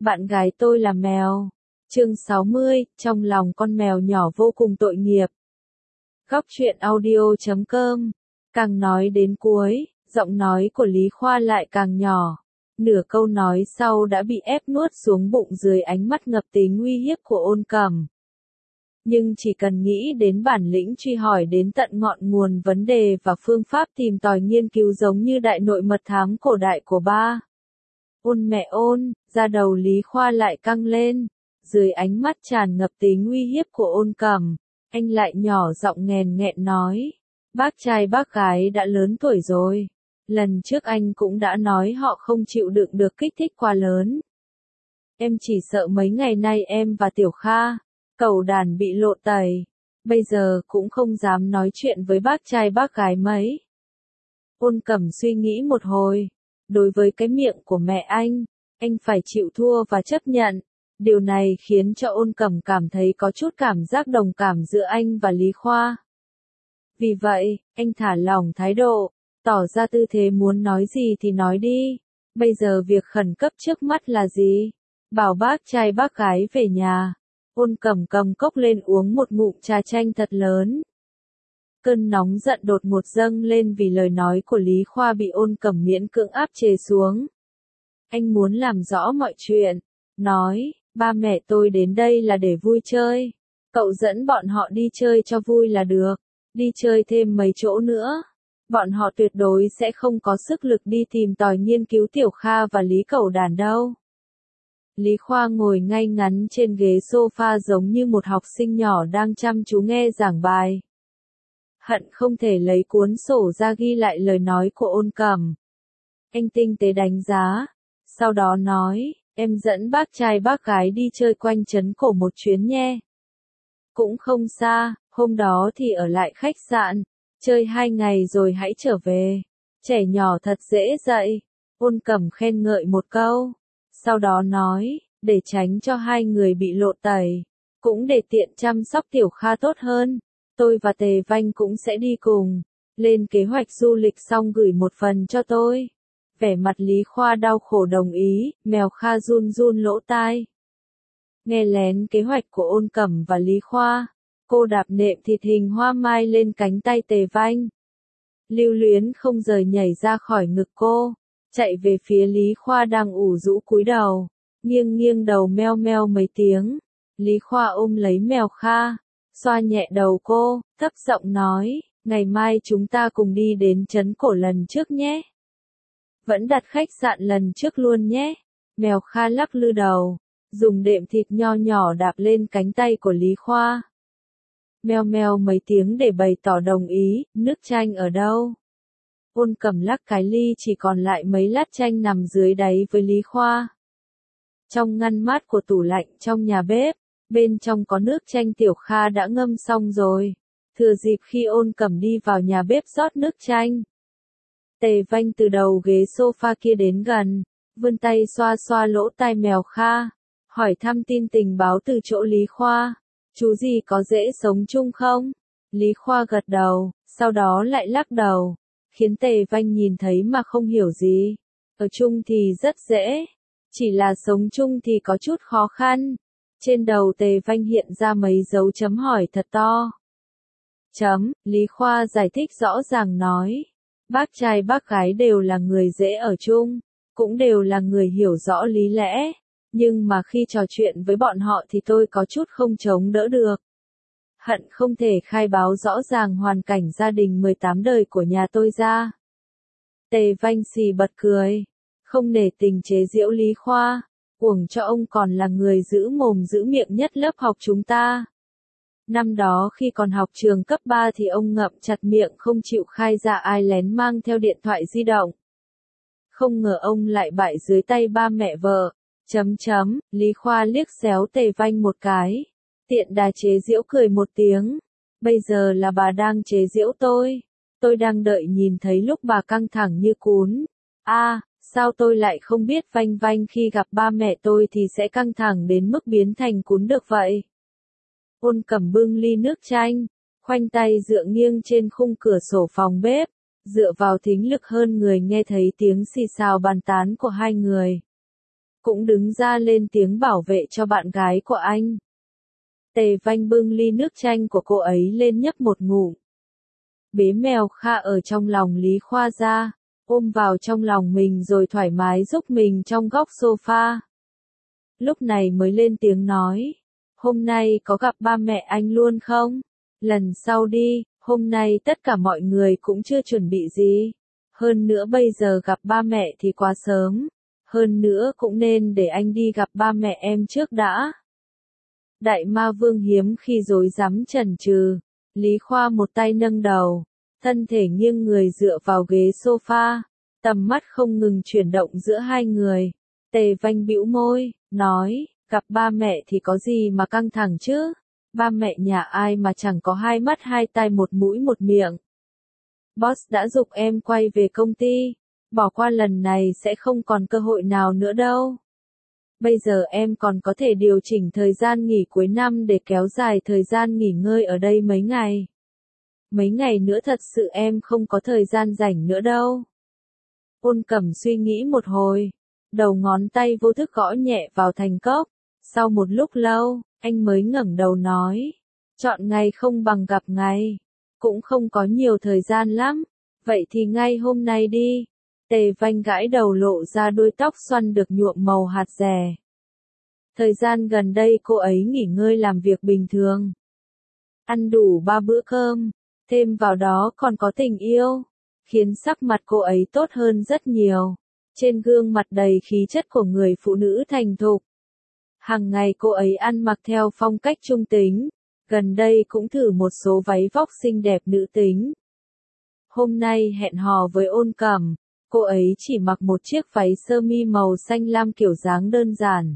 Bạn gái tôi là mèo. Chương 60, trong lòng con mèo nhỏ vô cùng tội nghiệp. Góc truyện audio.com. Càng nói đến cuối, giọng nói của Lý Khoa lại càng nhỏ. Nửa câu nói sau đã bị ép nuốt xuống bụng dưới ánh mắt ngập tính uy hiếp của Ôn Cẩm. Nhưng chỉ cần nghĩ đến bản lĩnh truy hỏi đến tận ngọn nguồn vấn đề và phương pháp tìm tòi nghiên cứu giống như đại nội mật thám cổ đại của ba. Ôn mẹ ôn, da đầu Lý Khoa lại căng lên. Dưới ánh mắt tràn ngập tính uy hiếp của Ôn Cẩm, anh lại nhỏ giọng nghèn nghẹn nói. Bác trai bác gái đã lớn tuổi rồi. Lần trước anh cũng đã nói họ không chịu đựng được kích thích quá lớn. Em chỉ sợ mấy ngày nay em và Tiểu Kha, cẩu đàn bị lộ tẩy. Bây giờ cũng không dám nói chuyện với bác trai bác gái mấy. Ôn Cẩm suy nghĩ một hồi. Đối với cái miệng của mẹ anh phải chịu thua và chấp nhận. Điều này khiến cho Ôn Cẩm cảm thấy có chút cảm giác đồng cảm giữa anh và Lý Khoa. Vì vậy, anh thả lỏng thái độ, tỏ ra tư thế muốn nói gì thì nói đi. Bây giờ việc khẩn cấp trước mắt là gì? Bảo bác trai bác gái về nhà. Ôn Cẩm cầm cốc lên uống một ngụm trà chanh thật lớn. Cơn nóng giận đột ngột dâng lên vì lời nói của Lý Khoa bị Ôn Cẩm miễn cưỡng áp chế xuống. Anh muốn làm rõ mọi chuyện. Nói, ba mẹ tôi đến đây là để vui chơi. Cậu dẫn bọn họ đi chơi cho vui là được. Đi chơi thêm mấy chỗ nữa. Bọn họ tuyệt đối sẽ không có sức lực đi tìm tòi nghiên cứu Tiểu Kha và Lý Cẩu Đàn đâu. Lý Khoa ngồi ngay ngắn trên ghế sofa giống như một học sinh nhỏ đang chăm chú nghe giảng bài. Hận không thể lấy cuốn sổ ra ghi lại lời nói của Ôn Cẩm. Anh tinh tế đánh giá. Sau đó nói, em dẫn bác trai bác gái đi chơi quanh trấn cổ một chuyến nhé. Cũng không xa, hôm đó thì ở lại khách sạn, chơi 2 ngày rồi hãy trở về. Trẻ nhỏ thật dễ dạy. Ôn Cẩm khen ngợi một câu. Sau đó nói, để tránh cho hai người bị lộ tẩy, cũng để tiện chăm sóc Tiểu Kha tốt hơn. Tôi và Tề Vanh cũng sẽ đi cùng. Lên kế hoạch du lịch xong gửi một phần cho tôi. Vẻ mặt Lý Khoa đau khổ đồng ý, mèo Kha run run lỗ tai. Nghe lén kế hoạch của Ôn Cẩm và Lý Khoa, cô đạp nệm thịt hình hoa mai lên cánh tay Tề Vanh. Lưu luyến không rời nhảy ra khỏi ngực cô, chạy về phía Lý Khoa đang ủ rũ cúi đầu, nghiêng nghiêng đầu meo meo mấy tiếng. Lý Khoa ôm lấy mèo Kha, xoa nhẹ đầu cô, thấp giọng nói, ngày mai chúng ta cùng đi đến trấn cổ lần trước nhé. Vẫn đặt khách sạn lần trước luôn nhé. Mèo Kha lắc lư đầu, dùng đệm thịt nho nhỏ đạp lên cánh tay của Lý Khoa. Meo meo mấy tiếng để bày tỏ đồng ý, nước chanh ở đâu? Ôn Cẩm lắc cái ly chỉ còn lại mấy lát chanh nằm dưới đáy với Lý Khoa. Trong ngăn mát của tủ lạnh trong nhà bếp, bên trong có nước chanh Tiểu Kha đã ngâm xong rồi. Thừa dịp khi Ôn Cẩm đi vào nhà bếp rót nước chanh. Tề Vanh từ đầu ghế sofa kia đến gần, vươn tay xoa xoa lỗ tai mèo Kha, hỏi thăm tin tình báo từ chỗ Lý Khoa. Chú gì có dễ sống chung không? Lý Khoa gật đầu, sau đó lại lắc đầu, khiến Tề Vanh nhìn thấy mà không hiểu gì. Ở chung thì rất dễ, chỉ là sống chung thì có chút khó khăn. Trên đầu Tề Vanh hiện ra mấy dấu chấm hỏi thật to. Lý Khoa giải thích rõ ràng nói. Bác trai bác gái đều là người dễ ở chung, cũng đều là người hiểu rõ lý lẽ, nhưng mà khi trò chuyện với bọn họ thì tôi có chút không chống đỡ được. Hận không thể khai báo rõ ràng hoàn cảnh gia đình 18 đời của nhà tôi ra. Tề Vanh xì bật cười, không nể tình chế giễu Lý Khoa, uổng cho ông còn là người giữ mồm giữ miệng nhất lớp học chúng ta. Năm đó khi còn học trường cấp 3 thì ông ngậm chặt miệng không chịu khai ra ai lén mang theo điện thoại di động. Không ngờ ông lại bại dưới tay ba mẹ vợ. Lý Khoa liếc xéo Tề Vanh một cái. Tiện đà chế giễu cười một tiếng. Bây giờ là bà đang chế giễu tôi. Tôi đang đợi nhìn thấy lúc bà căng thẳng như cún. Sao tôi lại không biết Vanh Vanh khi gặp ba mẹ tôi thì sẽ căng thẳng đến mức biến thành cún được vậy. Ôn Cẩm bưng ly nước chanh, khoanh tay dựa nghiêng trên khung cửa sổ phòng bếp, dựa vào thính lực hơn người nghe thấy tiếng xì xào bàn tán của hai người. cũng đứng ra lên tiếng bảo vệ cho bạn gái của anh. Tề Vanh bưng ly nước chanh của cô ấy lên nhấp một ngụm. Bế mèo Kha ở trong lòng Lý Khoa ra, ôm vào trong lòng mình rồi thoải mái giúp mình trong góc sofa. Lúc này mới lên tiếng nói, hôm nay có gặp ba mẹ anh luôn không? Lần sau đi, hôm nay tất cả mọi người cũng chưa chuẩn bị gì. Hơn nữa bây giờ gặp ba mẹ thì quá sớm. Hơn nữa cũng nên để anh đi gặp ba mẹ em trước đã. Đại ma vương hiếm khi rối rắm chần chừ. Lý Khoa một tay nâng đầu, thân thể nghiêng người dựa vào ghế sofa, tầm mắt không ngừng chuyển động giữa hai người. Tề Vanh bĩu môi, nói, gặp ba mẹ thì có gì mà căng thẳng chứ? Ba mẹ nhà ai mà chẳng có hai mắt hai tai một mũi một miệng. Boss đã giục em quay về công ty, bỏ qua lần này sẽ không còn cơ hội nào nữa đâu. Bây giờ em còn có thể điều chỉnh thời gian nghỉ cuối năm để kéo dài thời gian nghỉ ngơi ở đây mấy ngày. Mấy ngày nữa thật sự em không có thời gian rảnh nữa đâu. Ôn Cẩm suy nghĩ một hồi, đầu ngón tay vô thức gõ nhẹ vào thành cốc. Sau một lúc lâu, anh mới ngẩng đầu nói, chọn ngày không bằng gặp ngày, cũng không có nhiều thời gian lắm, vậy thì ngay hôm nay đi. Tề Vanh gãi đầu lộ ra đuôi tóc xoăn được nhuộm màu hạt rẻ. Thời gian gần đây cô ấy nghỉ ngơi làm việc bình thường. Ăn đủ 3 bữa cơm, thêm vào đó còn có tình yêu, khiến sắc mặt cô ấy tốt hơn rất nhiều. Trên gương mặt đầy khí chất của người phụ nữ thành thục. Hàng ngày cô ấy ăn mặc theo phong cách trung tính, gần đây cũng thử một số váy vóc xinh đẹp nữ tính. Hôm nay hẹn hò với Ôn Cẩm, cô ấy chỉ mặc một chiếc váy sơ mi màu xanh lam kiểu dáng đơn giản.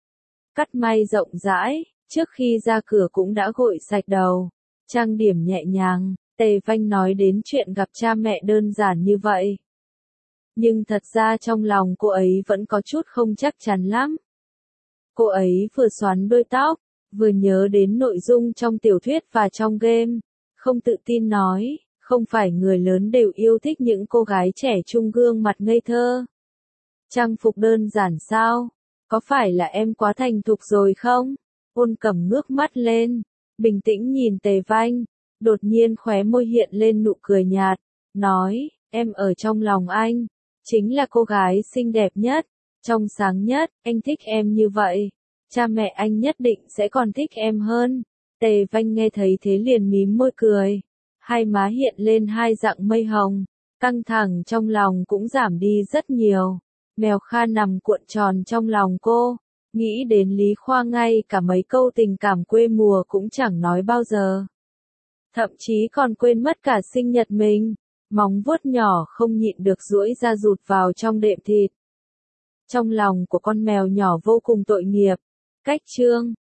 Cắt may rộng rãi, trước khi ra cửa cũng đã gội sạch đầu, trang điểm nhẹ nhàng. Tề Vanh nói đến chuyện gặp cha mẹ đơn giản như vậy. Nhưng thật ra trong lòng cô ấy vẫn có chút không chắc chắn lắm. Cô ấy vừa xoắn đuôi tóc, vừa nhớ đến nội dung trong tiểu thuyết và trong game, không tự tin nói, không phải người lớn đều yêu thích những cô gái trẻ trung gương mặt ngây thơ. Trang phục đơn giản sao? Có phải là em quá thành thục rồi không? Ôn Cẩm ngước mắt lên, bình tĩnh nhìn Tề Vanh, đột nhiên khóe môi hiện lên nụ cười nhạt, nói, em ở trong lòng anh, chính là cô gái xinh đẹp nhất, trong sáng nhất, anh thích em như vậy. Cha mẹ anh nhất định sẽ còn thích em hơn. Tề Vanh nghe thấy thế liền mím môi cười. Hai má hiện lên hai dạng mây hồng. Căng thẳng trong lòng cũng giảm đi rất nhiều. Mèo Kha nằm cuộn tròn trong lòng cô. Nghĩ đến Lý Khoa ngay cả mấy câu tình cảm quê mùa cũng chẳng nói bao giờ. Thậm chí còn quên mất cả sinh nhật mình. Móng vuốt nhỏ không nhịn được duỗi ra rụt vào trong đệm thịt. Trong lòng của con mèo nhỏ vô cùng tội nghiệp. Cách chương